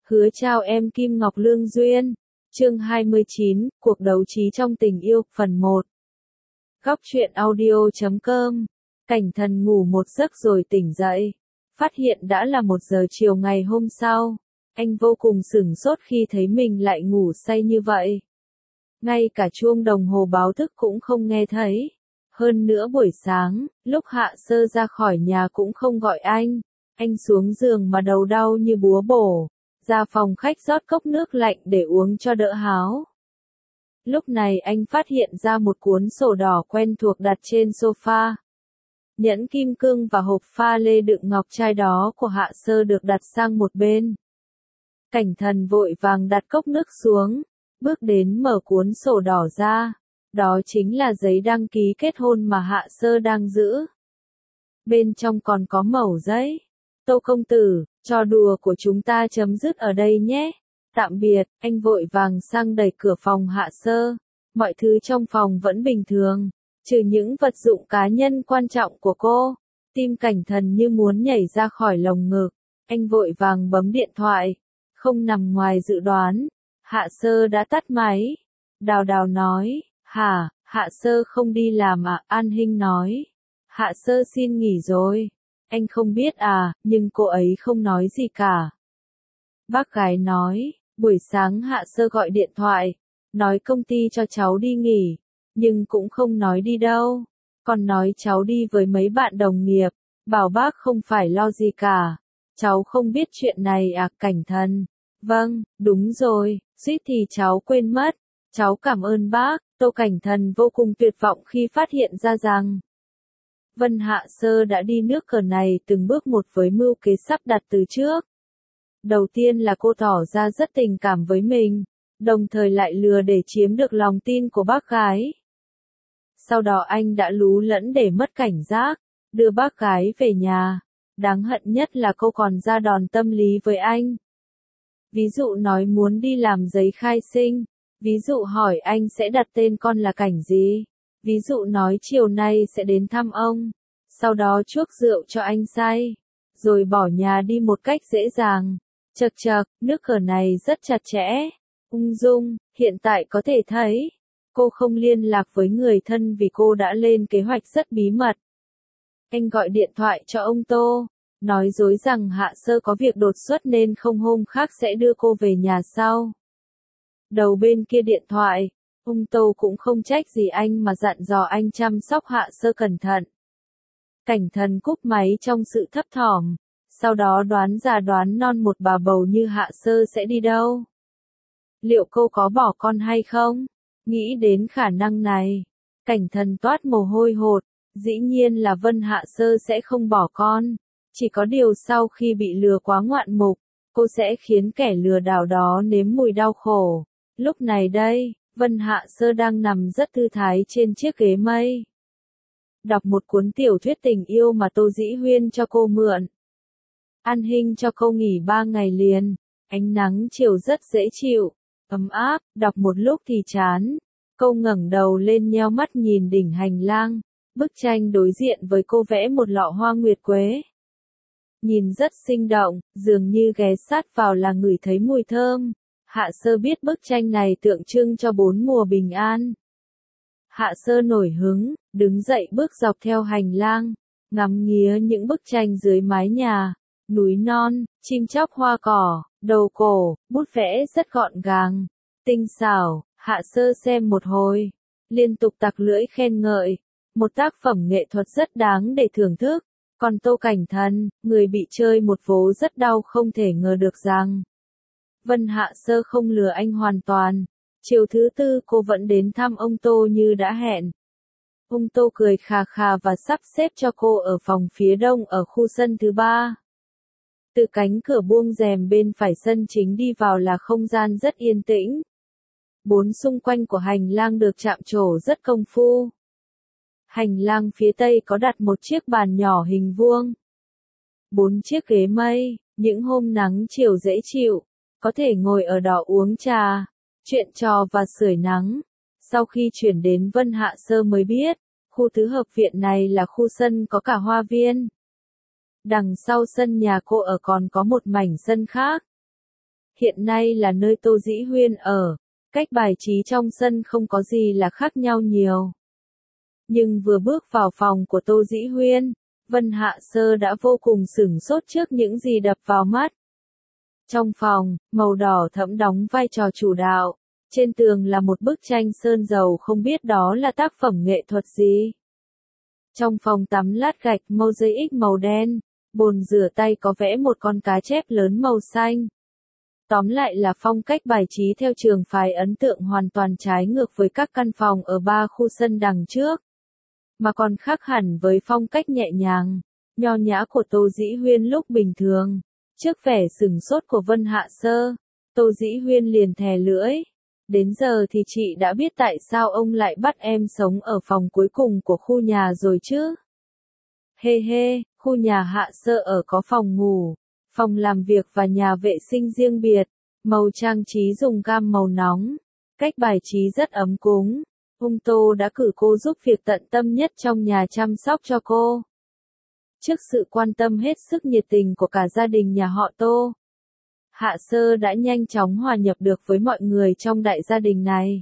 Hứa chào em Kim Ngọc Lương Duyên. Chương 29, Cuộc đấu trí trong tình yêu, phần 1. Góc truyện audio.com. Cảnh Thần ngủ một giấc rồi tỉnh dậy. Phát hiện đã là 1 giờ chiều ngày hôm sau. Anh vô cùng sửng sốt khi thấy mình lại ngủ say như vậy. Ngay cả chuông đồng hồ báo thức cũng không nghe thấy. Hơn nữa buổi sáng, lúc Hạ Sơ ra khỏi nhà cũng không gọi anh. Anh xuống giường mà đầu đau như búa bổ. Ra phòng khách rót cốc nước lạnh để uống cho đỡ háo. Lúc này anh phát hiện ra một cuốn sổ đỏ quen thuộc đặt trên sofa. Nhẫn kim cương và hộp pha lê đựng ngọc trai đó của Hạ Sơ được đặt sang một bên. Cảnh Thần vội vàng đặt cốc nước xuống, bước đến mở cuốn sổ đỏ ra. Đó chính là giấy đăng ký kết hôn mà Hạ Sơ đang giữ. Bên trong còn có mẩu giấy. Tô công tử, trò đùa của chúng ta chấm dứt ở đây nhé. Tạm biệt, anh vội vàng sang đẩy cửa phòng Hạ Sơ. Mọi thứ trong phòng vẫn bình thường, trừ những vật dụng cá nhân quan trọng của cô. Tim Cảnh Thần như muốn nhảy ra khỏi lồng ngực. Anh vội vàng bấm điện thoại. Không nằm ngoài dự đoán, Hạ Sơ đã tắt máy. Đào Đào nói, hả, Hạ Sơ không đi làm à? An Hinh nói, Hạ Sơ xin nghỉ rồi. Anh không biết à, nhưng cô ấy không nói gì cả. Bác gái nói, buổi sáng Hạ Sơ gọi điện thoại, nói công ty cho cháu đi nghỉ, nhưng cũng không nói đi đâu. Còn nói cháu đi với mấy bạn đồng nghiệp, bảo bác không phải lo gì cả. Cháu không biết chuyện này à? Cảnh Thần, vâng, đúng rồi, suýt thì cháu quên mất. Cháu cảm ơn bác. Tô Cảnh Thần vô cùng tuyệt vọng khi phát hiện ra rằng Vân Hạ Sơ đã đi nước cờ này từng bước một với mưu kế sắp đặt từ trước. Đầu tiên là cô tỏ ra rất tình cảm với mình, đồng thời lại lừa để chiếm được lòng tin của bác gái. Sau đó anh đã lú lẫn để mất cảnh giác, đưa bác gái về nhà. Đáng hận nhất là cô còn ra đòn tâm lý với anh. Ví dụ nói muốn đi làm giấy khai sinh, ví dụ hỏi anh sẽ đặt tên con là Cảnh gì. Ví dụ nói chiều nay sẽ đến thăm ông, sau đó chuốc rượu cho anh say, rồi bỏ nhà đi một cách dễ dàng. Chậc chậc, nước cờ này rất chặt chẽ, ung dung, hiện tại có thể thấy, cô không liên lạc với người thân vì cô đã lên kế hoạch rất bí mật. Anh gọi điện thoại cho ông Tô, nói dối rằng Hạ Sơ có việc đột xuất nên không hôm khác sẽ đưa cô về nhà sau. Đầu bên kia điện thoại, ông Tô cũng không trách gì anh mà dặn dò anh chăm sóc Hạ Sơ cẩn thận. Cảnh Thần cúp máy trong sự thấp thỏm, sau đó đoán già đoán non một bà bầu như Hạ Sơ sẽ đi đâu. Liệu cô có bỏ con hay không? Nghĩ đến khả năng này, Cảnh Thần toát mồ hôi hột, dĩ nhiên là Vân Hạ Sơ sẽ không bỏ con. Chỉ có điều sau khi bị lừa quá ngoạn mục, cô sẽ khiến kẻ lừa đảo đó nếm mùi đau khổ. Lúc này đây, Vân Hạ Sơ đang nằm rất thư thái trên chiếc ghế mây. Đọc một cuốn tiểu thuyết tình yêu mà Tô Dĩ Huyên cho cô mượn. An Hinh cho cô nghỉ 3 ngày liền. Ánh nắng chiều rất dễ chịu, ấm áp, đọc một lúc thì chán. Cô ngẩng đầu lên nheo mắt nhìn đỉnh hành lang. Bức tranh đối diện với cô vẽ một lọ hoa nguyệt quế. Nhìn rất sinh động, dường như ghé sát vào là ngửi thấy mùi thơm. Hạ Sơ biết bức tranh này tượng trưng cho 4 mùa bình an. Hạ Sơ nổi hứng, đứng dậy bước dọc theo hành lang, ngắm nghía những bức tranh dưới mái nhà, núi non, chim chóc hoa cỏ, đầu cổ, bút vẽ rất gọn gàng, tinh xảo. Hạ Sơ xem một hồi, liên tục tặc lưỡi khen ngợi, một tác phẩm nghệ thuật rất đáng để thưởng thức. Còn Tô Cảnh Thần, người bị chơi một vố rất đau không thể ngờ được rằng Vân Hạ Sơ không lừa anh hoàn toàn. Chiều thứ tư cô vẫn đến thăm ông Tô như đã hẹn. Ông Tô cười khà khà và sắp xếp cho cô ở phòng phía đông ở khu sân thứ 3. Từ cánh cửa buông rèm bên phải sân chính đi vào là không gian rất yên tĩnh. 4 xung quanh của hành lang được chạm trổ rất công phu. Hành lang phía tây có đặt một chiếc bàn nhỏ hình vuông. 4 chiếc ghế mây, những hôm nắng chiều dễ chịu, có thể ngồi ở đó uống trà, chuyện trò và sưởi nắng. Sau khi chuyển đến Vân Hạ Sơ mới biết, khu tứ hợp viện này là khu sân có cả hoa viên. Đằng sau sân nhà cô ở còn có một mảnh sân khác. hiện nay là nơi Tô Dĩ Huyên ở, cách bài trí trong sân không có gì là khác nhau nhiều. Nhưng vừa bước vào phòng của Tô Dĩ Huyên, Vân Hạ Sơ đã vô cùng sửng sốt trước những gì đập vào mắt. Trong phòng, màu đỏ thẫm đóng vai trò chủ đạo, trên tường là một bức tranh sơn dầu không biết đó là tác phẩm nghệ thuật gì. Trong phòng tắm lát gạch mosaic màu đen, bồn rửa tay có vẽ một con cá chép lớn màu xanh. Tóm lại là phong cách bài trí theo trường phái ấn tượng hoàn toàn trái ngược với các căn phòng ở ba khu sân đằng trước. Mà còn khác hẳn với phong cách nhẹ nhàng, nho nhã của Tô Dĩ Huyên lúc bình thường. Trước vẻ sửng sốt của Vân Hạ Sơ, Tô Dĩ Huyên liền thè lưỡi. Đến giờ thì chị đã biết tại sao ông lại bắt em sống ở phòng cuối cùng của khu nhà rồi chứ. Hê hê, khu nhà Hạ Sơ ở có phòng ngủ, phòng làm việc và nhà vệ sinh riêng biệt, màu trang trí dùng gam màu nóng, cách bài trí rất ấm cúng. Ông Tô đã cử cô giúp việc tận tâm nhất trong nhà chăm sóc cho cô. Trước sự quan tâm hết sức nhiệt tình của cả gia đình nhà họ Tô, Hạ Sơ đã nhanh chóng hòa nhập được với mọi người trong đại gia đình này.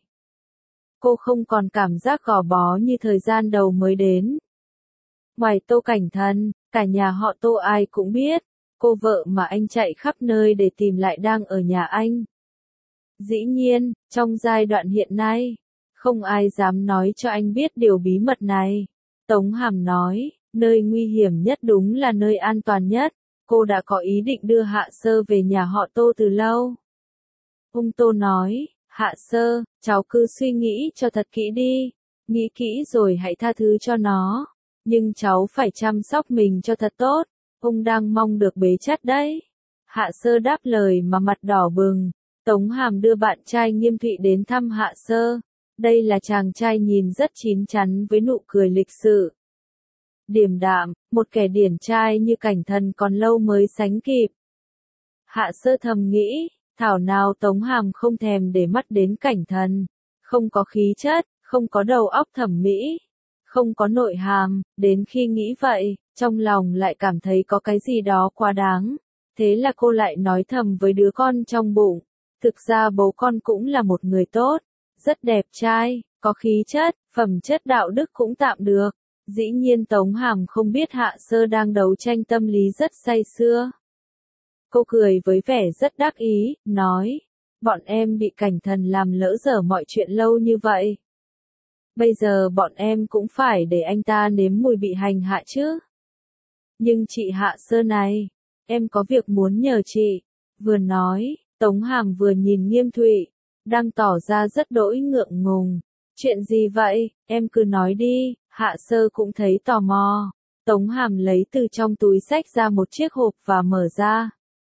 Cô không còn cảm giác gò bó như thời gian đầu mới đến. Ngoài Tô Cảnh Thần, cả nhà họ Tô ai cũng biết, cô vợ mà anh chạy khắp nơi để tìm lại đang ở nhà anh. Dĩ nhiên, trong giai đoạn hiện nay, không ai dám nói cho anh biết điều bí mật này. Tống Hàm nói, nơi nguy hiểm nhất đúng là nơi an toàn nhất. Cô đã có ý định đưa Hạ Sơ về nhà họ Tô từ lâu. Ông Tô nói, Hạ Sơ, cháu cứ suy nghĩ cho thật kỹ đi, nghĩ kỹ rồi hãy tha thứ cho nó. Nhưng cháu phải chăm sóc mình cho thật tốt, ông đang mong được bế chắt đấy. Hạ Sơ đáp lời mà mặt đỏ bừng. Tống Hàm đưa bạn trai Nghiêm Thụy đến thăm Hạ Sơ. Đây là chàng trai nhìn rất chín chắn với nụ cười lịch sự. Điềm đạm, một kẻ điển trai như Cảnh Thần còn lâu mới sánh kịp. Hạ Sơ thầm nghĩ, thảo nào Tống Hàm không thèm để mắt đến Cảnh Thần. Không có khí chất, không có đầu óc thẩm mỹ, không có nội hàm, đến khi nghĩ vậy, trong lòng lại cảm thấy có cái gì đó quá đáng. Thế là cô lại nói thầm với đứa con trong bụng, thực ra bố con cũng là một người tốt, rất đẹp trai, có khí chất, phẩm chất đạo đức cũng tạm được. Dĩ nhiên Tống Hàm không biết Hạ Sơ đang đấu tranh tâm lý rất say sưa. Cô cười với vẻ rất đắc ý, nói, bọn em bị Cảnh Thần làm lỡ dở mọi chuyện lâu như vậy. Bây giờ bọn em cũng phải để anh ta nếm mùi bị hành hạ chứ. Nhưng chị Hạ Sơ này, em có việc muốn nhờ chị. Vừa nói, Tống Hàm vừa nhìn Nghiêm Thụy, đang tỏ ra rất đỗi ngượng ngùng. Chuyện gì vậy, em cứ nói đi. Hạ Sơ cũng thấy tò mò. Tống Hàm lấy từ trong túi xách ra một chiếc hộp và mở ra.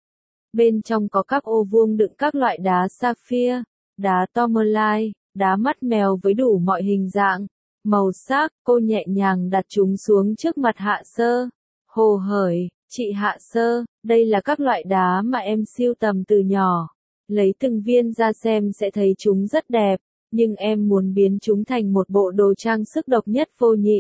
Bên trong có các ô vuông đựng các loại đá sapphire, đá tourmaline, đá mắt mèo với đủ mọi hình dạng, màu sắc. Cô nhẹ nhàng đặt chúng xuống trước mặt Hạ Sơ. Hồ hởi, chị Hạ Sơ, đây là các loại đá mà em sưu tầm từ nhỏ. Lấy từng viên ra xem sẽ thấy chúng rất đẹp. Nhưng em muốn biến chúng thành một bộ đồ trang sức độc nhất vô nhị.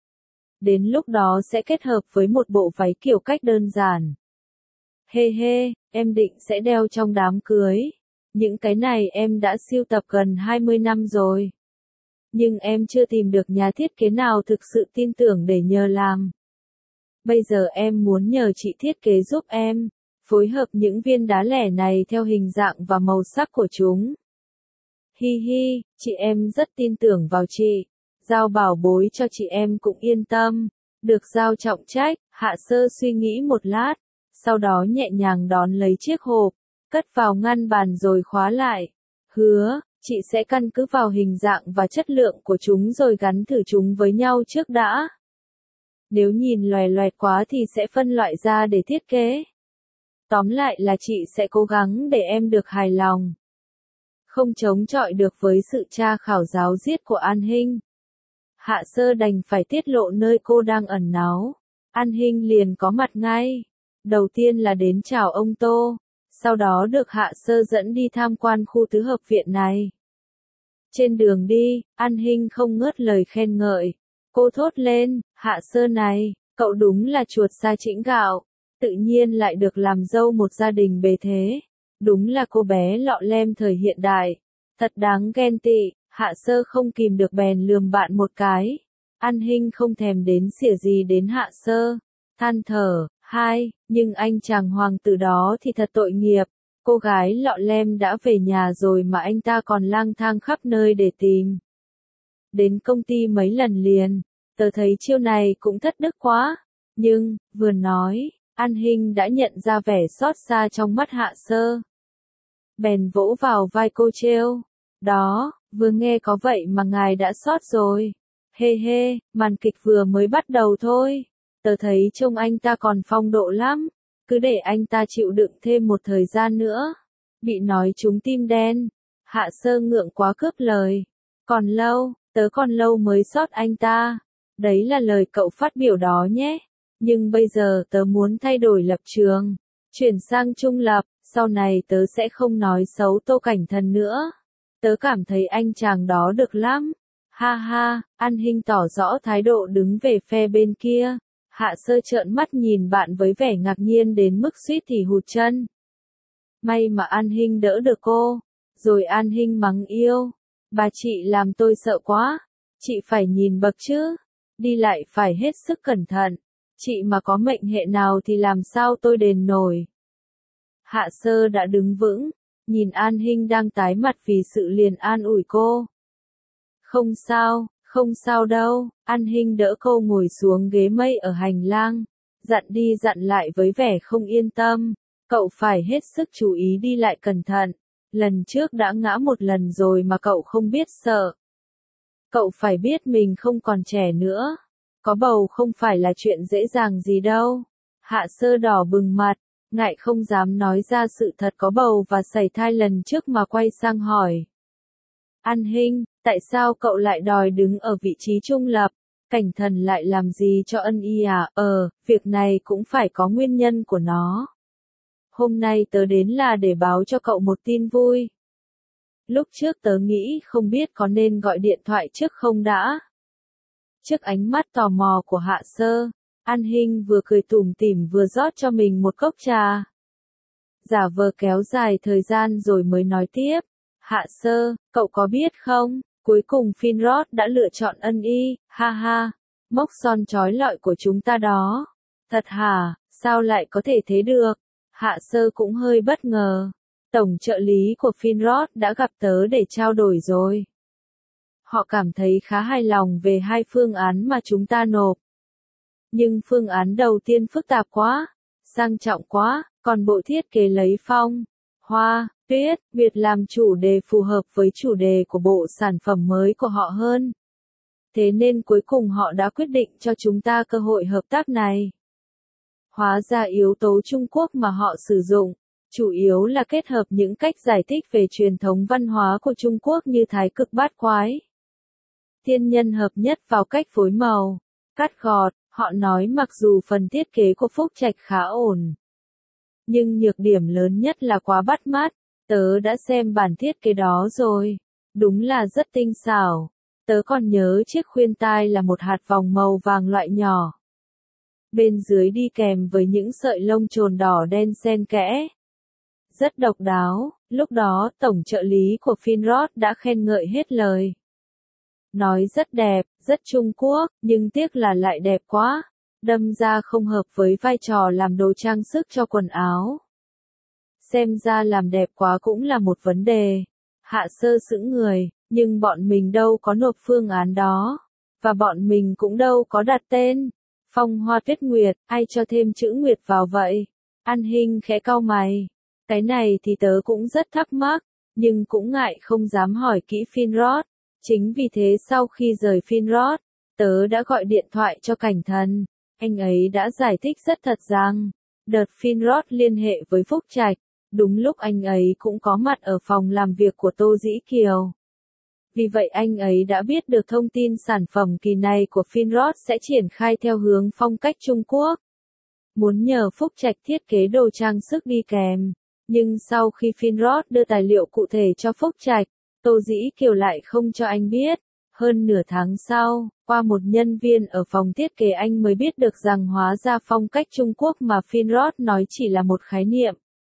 Đến lúc đó sẽ kết hợp với một bộ váy kiểu cách đơn giản. Hê hê, em định sẽ đeo trong đám cưới. Những cái này em đã sưu tập gần 20 năm rồi. Nhưng em chưa tìm được nhà thiết kế nào thực sự tin tưởng để nhờ làm. Bây giờ em muốn nhờ chị thiết kế giúp em, phối hợp những viên đá lẻ này theo hình dạng và màu sắc của chúng. Hi hi, chị em rất tin tưởng vào chị. Giao bảo bối cho chị em cũng yên tâm. Được giao trọng trách, Hạ Sơ suy nghĩ một lát. Sau đó nhẹ nhàng đón lấy chiếc hộp, cất vào ngăn bàn rồi khóa lại. Hứa, chị sẽ căn cứ vào hình dạng và chất lượng của chúng rồi gắn thử chúng với nhau trước đã. Nếu nhìn loè loẹt quá thì sẽ phân loại ra để thiết kế. Tóm lại là chị sẽ cố gắng để em được hài lòng. Không chống chọi được với sự tra khảo giáo diết của An Hinh. Hạ Sơ đành phải tiết lộ nơi cô đang ẩn náu. An Hinh liền có mặt ngay. Đầu tiên là đến chào ông Tô, sau đó được Hạ Sơ dẫn đi tham quan khu tứ hợp viện này. Trên đường đi, An Hinh không ngớt lời khen ngợi. Cô thốt lên, Hạ Sơ này, cậu đúng là chuột sa chĩnh gạo, tự nhiên lại được làm dâu một gia đình bề thế. Đúng là cô bé lọ lem thời hiện đại. Thật đáng ghen tị, Hạ Sơ không kìm được bèn lườm bạn một cái. An Hinh không thèm đến xỉa gì đến Hạ Sơ. Than thở, nhưng anh chàng hoàng tử đó thì thật tội nghiệp. Cô gái lọ lem đã về nhà rồi mà anh ta còn lang thang khắp nơi để tìm. Đến công ty mấy lần liền, tớ thấy chiêu này cũng thất đức quá. Nhưng, vừa nói, An Hinh đã nhận ra vẻ xót xa trong mắt Hạ Sơ. Bèn vỗ vào vai cô trêu. Đó, vừa nghe có vậy mà ngài đã xót rồi. Hê, màn kịch vừa mới bắt đầu thôi. Tớ thấy trông anh ta còn phong độ lắm. Cứ để anh ta chịu đựng thêm một thời gian nữa. Bị nói trúng tim đen. Hạ Sơ ngượng quá cướp lời. Còn lâu, tớ còn lâu mới xót anh ta. Đấy là lời cậu phát biểu đó nhé. Nhưng bây giờ tớ muốn thay đổi lập trường. Chuyển sang trung lập, sau này tớ sẽ không nói xấu Tô Cảnh Thần nữa. Tớ cảm thấy anh chàng đó được lắm. Ha, An Hinh tỏ rõ thái độ đứng về phe bên kia. Hạ Sơ trợn mắt nhìn bạn với vẻ ngạc nhiên đến mức suýt thì hụt chân. May mà An Hinh đỡ được cô. Rồi An Hinh mắng yêu. Bà chị làm tôi sợ quá. Chị phải nhìn bậc chứ. Đi lại phải hết sức cẩn thận. Chị mà có mệnh hệ nào thì làm sao tôi đền nổi. Hạ Sơ đã đứng vững. Nhìn An Hinh đang tái mặt vì sự liền an ủi cô. Không sao đâu. An Hinh đỡ cô ngồi xuống ghế mây ở hành lang. Dặn đi dặn lại với vẻ không yên tâm. Cậu phải hết sức chú ý đi lại cẩn thận. Lần trước đã ngã một lần rồi mà cậu không biết sợ. Cậu phải biết mình không còn trẻ nữa. Có bầu không phải là chuyện dễ dàng gì đâu. Hạ Sơ đỏ bừng mặt, ngại không dám nói ra sự thật có bầu và sảy thai lần trước mà quay sang hỏi. An Hinh, tại sao cậu lại đòi đứng ở vị trí trung lập? Cảnh Thần lại làm gì cho Ân Y à? Việc này cũng phải có nguyên nhân của nó. Hôm nay tớ đến là để báo cho cậu một tin vui. Lúc trước tớ nghĩ không biết có nên gọi điện thoại trước không đã. Trước ánh mắt tò mò của Hạ Sơ, An Hinh vừa cười tủm tỉm vừa rót cho mình một cốc trà. Giả vờ kéo dài thời gian rồi mới nói tiếp. Hạ Sơ, cậu có biết không, cuối cùng Finrod đã lựa chọn Ân Y, ha, mốc son trói lọi của chúng ta đó. Thật hả, sao lại có thể thế được? Hạ Sơ cũng hơi bất ngờ. Tổng trợ lý của Finrod đã gặp tớ để trao đổi rồi. Họ cảm thấy khá hài lòng về hai phương án mà chúng ta nộp. Nhưng phương án đầu tiên phức tạp quá, sang trọng quá, còn bộ thiết kế lấy phong, hoa, tuyết, Việt làm chủ đề phù hợp với chủ đề của bộ sản phẩm mới của họ hơn. Thế nên cuối cùng họ đã quyết định cho chúng ta cơ hội hợp tác này. Hóa ra yếu tố Trung Quốc mà họ sử dụng, chủ yếu là kết hợp những cách giải thích về truyền thống văn hóa của Trung Quốc như thái cực bát quái. Thiên nhân hợp nhất vào cách phối màu, cắt gọt, họ nói mặc dù phần thiết kế của Phúc Trạch khá ổn. Nhưng nhược điểm lớn nhất là quá bắt mắt, tớ đã xem bản thiết kế đó rồi, đúng là rất tinh xảo. Tớ còn nhớ chiếc khuyên tai là một hạt vòng màu vàng loại nhỏ. Bên dưới đi kèm với những sợi lông chồn đỏ đen xen kẽ. Rất độc đáo, lúc đó tổng trợ lý của Finrod đã khen ngợi hết lời. Nói rất đẹp, rất Trung Quốc, nhưng tiếc là lại đẹp quá, đâm ra không hợp với vai trò làm đồ trang sức cho quần áo. Xem ra làm đẹp quá cũng là một vấn đề. Hạ Sơ sững người, nhưng bọn mình đâu có nộp phương án đó, và bọn mình cũng đâu có đặt tên. Phong Hoa Tuyết Nguyệt, ai cho thêm chữ Nguyệt vào vậy? An Hinh khẽ cau mày. Cái này thì tớ cũng rất thắc mắc, nhưng cũng ngại không dám hỏi kỹ Finrod. Chính vì thế sau khi rời Finrod, tớ đã gọi điện thoại cho Cảnh Thần. Anh ấy đã giải thích rất thật rằng, đợt Finrod liên hệ với Phúc Trạch, đúng lúc anh ấy cũng có mặt ở phòng làm việc của Tô Dĩ Kiều. Vì vậy anh ấy đã biết được thông tin sản phẩm kỳ này của Finrod sẽ triển khai theo hướng phong cách Trung Quốc. Muốn nhờ Phúc Trạch thiết kế đồ trang sức đi kèm. Nhưng sau khi Finrod đưa tài liệu cụ thể cho Phúc Trạch, Tô Dĩ Kiều lại không cho anh biết. Hơn nửa tháng sau, qua một nhân viên ở phòng thiết kế anh mới biết được rằng hóa ra phong cách Trung Quốc mà Finrod nói chỉ là một khái niệm.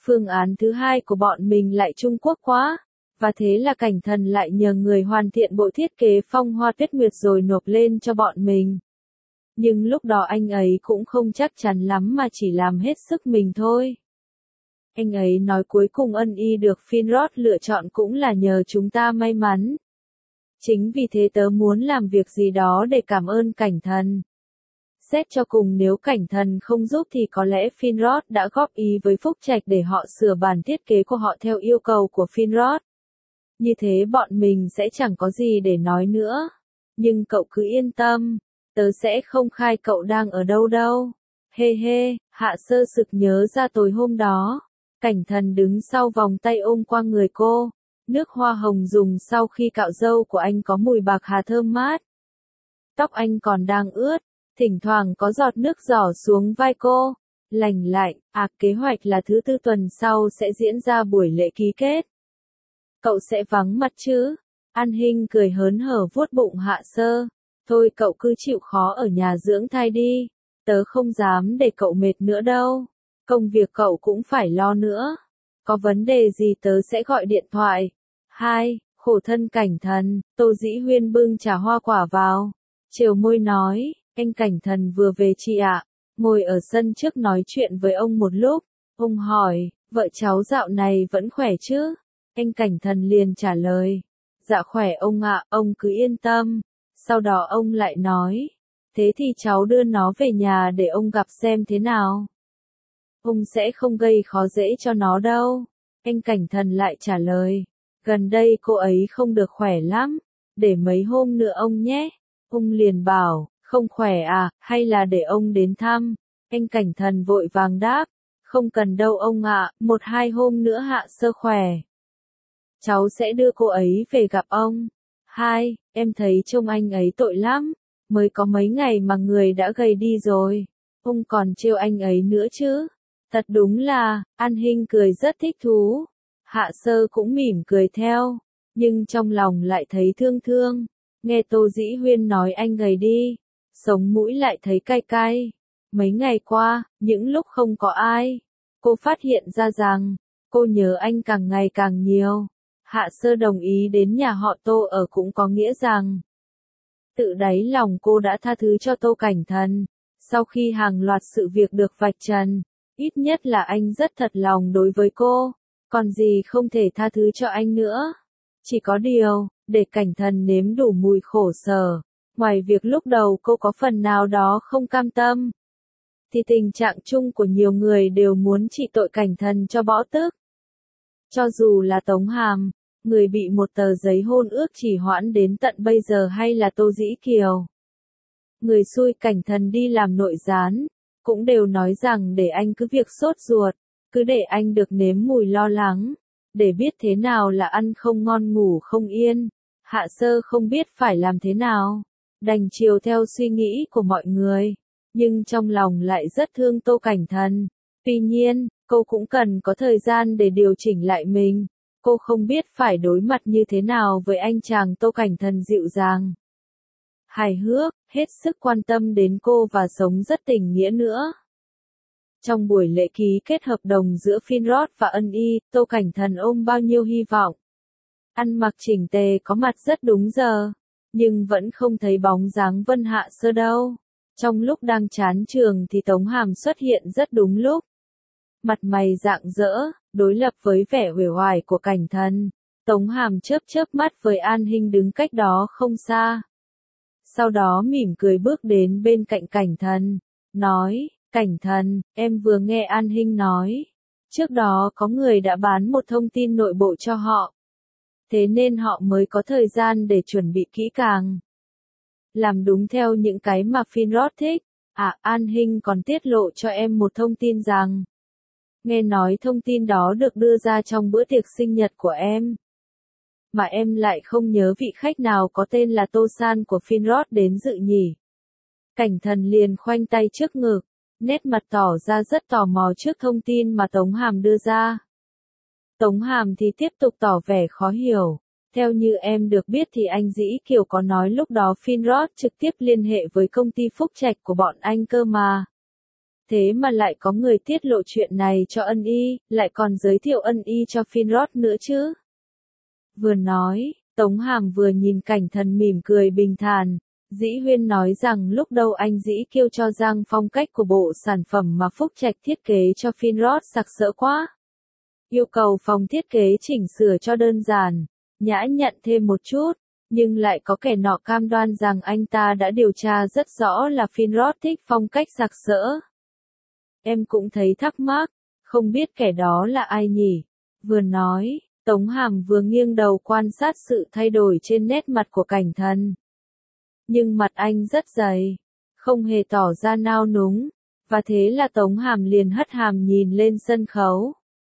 Phương án thứ hai của bọn mình lại Trung Quốc quá. Và thế là Cảnh Thần lại nhờ người hoàn thiện bộ thiết kế Phong Hoa Tuyết Nguyệt rồi nộp lên cho bọn mình. Nhưng lúc đó anh ấy cũng không chắc chắn lắm mà chỉ làm hết sức mình thôi. Anh ấy nói cuối cùng ân y được Finrod lựa chọn cũng là nhờ chúng ta may mắn. Chính vì thế tớ muốn làm việc gì đó để cảm ơn Cảnh Thần. Xét cho cùng nếu Cảnh Thần không giúp thì có lẽ Finrod đã góp ý với Phúc Trạch để họ sửa bản thiết kế của họ theo yêu cầu của Finrod. Như thế bọn mình sẽ chẳng có gì để nói nữa. Nhưng cậu cứ yên tâm, tớ sẽ không khai cậu đang ở đâu đâu. Hê hê, Hạ Sơ sực nhớ ra tối hôm đó. Cảnh Thần đứng sau vòng tay ôm qua người cô. Nước hoa hồng dùng sau khi cạo râu của anh có mùi bạc hà thơm mát. Tóc anh còn đang ướt, thỉnh thoảng có giọt nước rỏ xuống vai cô. Lành lạnh, kế hoạch là thứ tư tuần sau sẽ diễn ra buổi lễ ký kết. Cậu sẽ vắng mặt chứ? An Hinh cười hớn hở vuốt bụng Hạ Sơ. Thôi cậu cứ chịu khó ở nhà dưỡng thai đi. Tớ không dám để cậu mệt nữa đâu. Công việc cậu cũng phải lo nữa. Có vấn đề gì tớ sẽ gọi điện thoại. Khổ thân Cảnh Thần. Tô Dĩ Huyên bưng trà hoa quả vào. Trều môi nói, anh Cảnh Thần vừa về chị ạ. Ngồi ở sân trước nói chuyện với ông một lúc. Ông hỏi, vợ cháu dạo này vẫn khỏe chứ? Anh Cảnh Thần liền trả lời. Dạ khỏe ông ạ, ông cứ yên tâm. Sau đó ông lại nói. Thế thì cháu đưa nó về nhà để ông gặp xem thế nào. Ông sẽ không gây khó dễ cho nó đâu. Anh Cảnh Thần lại trả lời. Gần đây cô ấy không được khỏe lắm. Để mấy hôm nữa ông nhé. Ông liền bảo, không khỏe à, hay là để ông đến thăm. Anh Cảnh Thần vội vàng đáp. Không cần đâu ông ạ, 1-2 hôm nữa Hạ Sơ khỏe. Cháu sẽ đưa cô ấy về gặp ông. Em thấy trông anh ấy tội lắm. Mới có mấy ngày mà người đã gầy đi rồi. Ông còn trêu anh ấy nữa chứ. Thật đúng là, An Hinh cười rất thích thú. Hạ Sơ cũng mỉm cười theo. Nhưng trong lòng lại thấy thương thương. Nghe Tô Dĩ Huyên nói anh gầy đi. Sống mũi lại thấy cay cay. Mấy ngày qua, những lúc không có ai. Cô phát hiện ra rằng, cô nhớ anh càng ngày càng nhiều. Hạ Sơ đồng ý đến nhà họ Tô ở cũng có nghĩa rằng, tự đáy lòng cô đã tha thứ cho Tô Cảnh Thần. Sau khi hàng loạt sự việc được vạch trần, ít nhất là anh rất thật lòng đối với cô. Còn gì không thể tha thứ cho anh nữa. Chỉ có điều, để Cảnh Thần nếm đủ mùi khổ sở. Ngoài việc lúc đầu cô có phần nào đó không cam tâm, thì tình trạng chung của nhiều người đều muốn trị tội Cảnh Thần cho bỏ tức. Cho dù là Tống Hàm, người bị một tờ giấy hôn ước trì hoãn đến tận bây giờ, hay là Tô Dĩ Kiều, người xui Cảnh Thần đi làm nội gián, cũng đều nói rằng để anh cứ việc sốt ruột, cứ để anh được nếm mùi lo lắng, để biết thế nào là ăn không ngon ngủ không yên. Hạ Sơ không biết phải làm thế nào, đành chiều theo suy nghĩ của mọi người, nhưng trong lòng lại rất thương Tô Cảnh Thần. Tuy nhiên, cô cũng cần có thời gian để điều chỉnh lại mình. Cô không biết phải đối mặt như thế nào với anh chàng Tô Cảnh Thần dịu dàng, hài hước, hết sức quan tâm đến cô và sống rất tình nghĩa nữa. Trong buổi lễ ký kết hợp đồng giữa Finrod và Ân Y, Tô Cảnh Thần ôm bao nhiêu hy vọng. Ăn mặc chỉnh tề, có mặt rất đúng giờ, nhưng vẫn không thấy bóng dáng Vân Hạ Sơ đâu. Trong lúc đang chán trường thì Tống Hàm xuất hiện rất đúng lúc. Mặt mày rạng rỡ, đối lập với vẻ uể oải của Cảnh Thần. Tống Hàm chớp chớp mắt với An Hinh đứng cách đó không xa. Sau đó mỉm cười bước đến bên cạnh Cảnh Thần, nói, Cảnh Thần, em vừa nghe An Hinh nói. Trước đó có người đã bán một thông tin nội bộ cho họ. Thế nên họ mới có thời gian để chuẩn bị kỹ càng. Làm đúng theo những cái mà Finrod thích. An Hinh còn tiết lộ cho em một thông tin rằng, nghe nói thông tin đó được đưa ra trong bữa tiệc sinh nhật của em. Mà em lại không nhớ vị khách nào có tên là Tô San của Finrod đến dự nhỉ. Cảnh Thần liền khoanh tay trước ngực, nét mặt tỏ ra rất tò mò trước thông tin mà Tống Hàm đưa ra. Tống Hàm thì tiếp tục tỏ vẻ khó hiểu. Theo như em được biết thì anh Dĩ Kiều có nói lúc đó Finrod trực tiếp liên hệ với công ty Phúc Trạch của bọn anh cơ mà. Thế mà lại có người tiết lộ chuyện này cho Ân Y, lại còn giới thiệu Ân Y cho Finrod nữa chứ. Vừa nói, Tống Hàm vừa nhìn Cảnh Thần mỉm cười bình thản. Dĩ Huyên nói rằng lúc đầu anh Dĩ Kiêu cho rằng phong cách của bộ sản phẩm mà Phúc Trạch thiết kế cho Finrod sặc sỡ quá. Yêu cầu phòng thiết kế chỉnh sửa cho đơn giản, nhã nhặn thêm một chút, nhưng lại có kẻ nọ cam đoan rằng anh ta đã điều tra rất rõ là Finrod thích phong cách sặc sỡ. Em cũng thấy thắc mắc, không biết kẻ đó là ai nhỉ? Vừa nói, Tống Hàm vừa nghiêng đầu quan sát sự thay đổi trên nét mặt của Cảnh Thần. Nhưng mặt anh rất dày, không hề tỏ ra nao núng, và thế là Tống Hàm liền hất hàm nhìn lên sân khấu.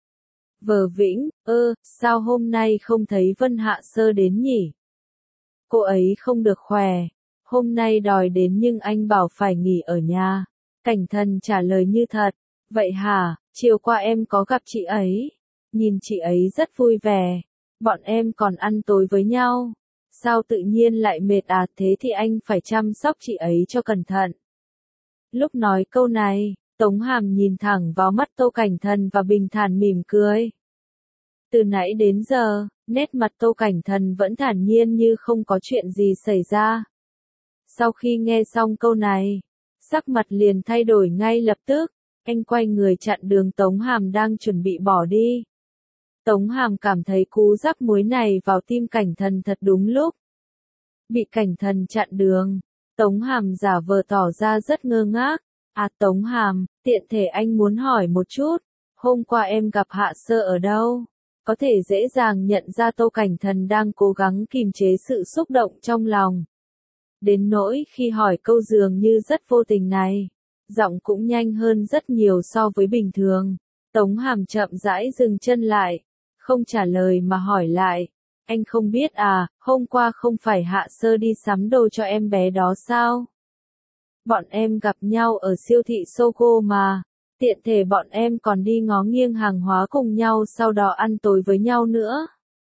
Vở Vĩnh, sao hôm nay không thấy Vân Hạ Sơ đến nhỉ? Cô ấy không được khỏe, hôm nay đòi đến nhưng anh bảo phải nghỉ ở nhà. Cảnh Thần trả lời như thật, vậy hả, chiều qua em có gặp chị ấy, nhìn chị ấy rất vui vẻ, bọn em còn ăn tối với nhau. Sao tự nhiên lại mệt à, thế thì anh phải chăm sóc chị ấy cho cẩn thận. Lúc nói câu này, Tống Hàm nhìn thẳng vào mắt Tô Cảnh Thần và bình thản mỉm cười. Từ nãy đến giờ, nét mặt Tô Cảnh Thần vẫn thản nhiên như không có chuyện gì xảy ra. Sau khi nghe xong câu này, sắc mặt liền thay đổi ngay lập tức, anh quay người chặn đường Tống Hàm đang chuẩn bị bỏ đi. Tống Hàm cảm thấy cú rắc muối này vào tim Cảnh Thần thật đúng lúc. Bị Cảnh Thần chặn đường, Tống Hàm giả vờ tỏ ra rất ngơ ngác. À Tống Hàm, tiện thể anh muốn hỏi một chút, hôm qua em gặp Hạ Sơ ở đâu? Có thể dễ dàng nhận ra Tô Cảnh Thần đang cố gắng kìm chế sự xúc động trong lòng. Đến nỗi khi hỏi câu dường như rất vô tình này, giọng cũng nhanh hơn rất nhiều so với bình thường. Tống Hàm chậm rãi dừng chân lại, không trả lời mà hỏi lại. Anh không biết à, hôm qua không phải Hạ Sơ đi sắm đồ cho em bé đó sao? Bọn em gặp nhau ở siêu thị Sogo mà, tiện thể bọn em còn đi ngó nghiêng hàng hóa cùng nhau sau đó ăn tối với nhau nữa.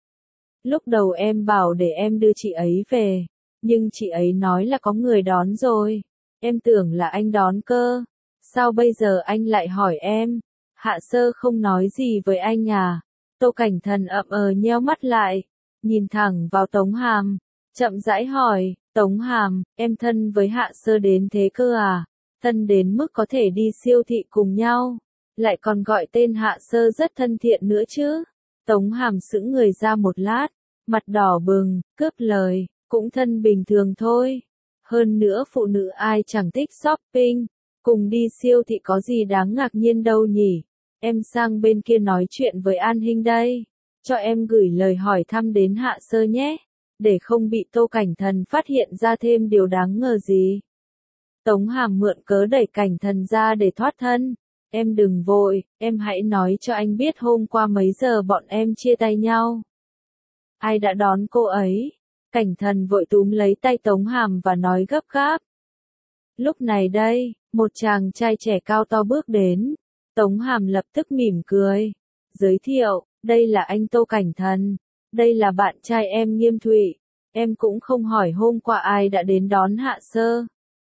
Lúc đầu em bảo để em đưa chị ấy về, nhưng chị ấy nói là có người đón rồi, em tưởng là anh đón cơ. Sao bây giờ anh lại hỏi em? Hạ Sơ không nói gì với anh à? Tô Cảnh Thần nheo mắt lại, nhìn thẳng vào Tống Hàm, chậm rãi hỏi, Tống Hàm, em thân với Hạ Sơ đến thế cơ à? Thân đến mức có thể đi siêu thị cùng nhau, lại còn gọi tên Hạ Sơ rất thân thiện nữa chứ? Tống Hàm sững người ra một lát, mặt đỏ bừng, cướp lời, cũng thân bình thường thôi. Hơn nữa phụ nữ ai chẳng thích shopping, cùng đi siêu thị có gì đáng ngạc nhiên đâu nhỉ? Em sang bên kia nói chuyện với An Hinh đây, cho em gửi lời hỏi thăm đến Hạ Sơ nhé, để không bị Tô Cảnh Thần phát hiện ra thêm điều đáng ngờ gì. Tống Hàm mượn cớ đẩy Cảnh Thần ra để thoát thân. Em đừng vội, em hãy nói cho anh biết hôm qua mấy giờ bọn em chia tay nhau. Ai đã đón cô ấy? Cảnh Thần vội túm lấy tay Tống Hàm và nói gấp gáp. Lúc này đây, một chàng trai trẻ cao to bước đến. Tống Hàm lập tức mỉm cười. Giới thiệu, đây là anh Tô Cảnh Thần. Đây là bạn trai em Nghiêm Thụy. Em cũng không hỏi hôm qua ai đã đến đón Hạ Sơ.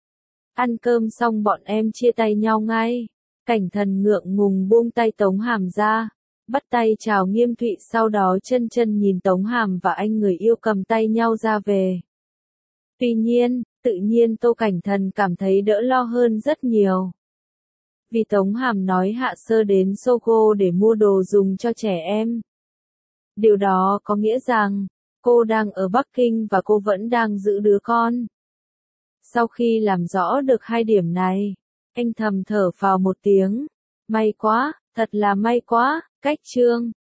Ăn cơm xong bọn em chia tay nhau ngay. Cảnh Thần ngượng ngùng buông tay Tống Hàm ra, bắt tay chào Nghiêm Thụy, sau đó chân chân nhìn Tống Hàm và anh người yêu cầm tay nhau ra về. Tuy nhiên, tự nhiên Tô Cảnh Thần cảm thấy đỡ lo hơn rất nhiều. Vì Tống Hàm nói Hạ Sơ đến Sogo để mua đồ dùng cho trẻ em. Điều đó có nghĩa rằng, cô đang ở Bắc Kinh và cô vẫn đang giữ đứa con. Sau khi làm rõ được hai điểm này, anh thầm thở phào một tiếng. May quá, thật là may quá, cách chương.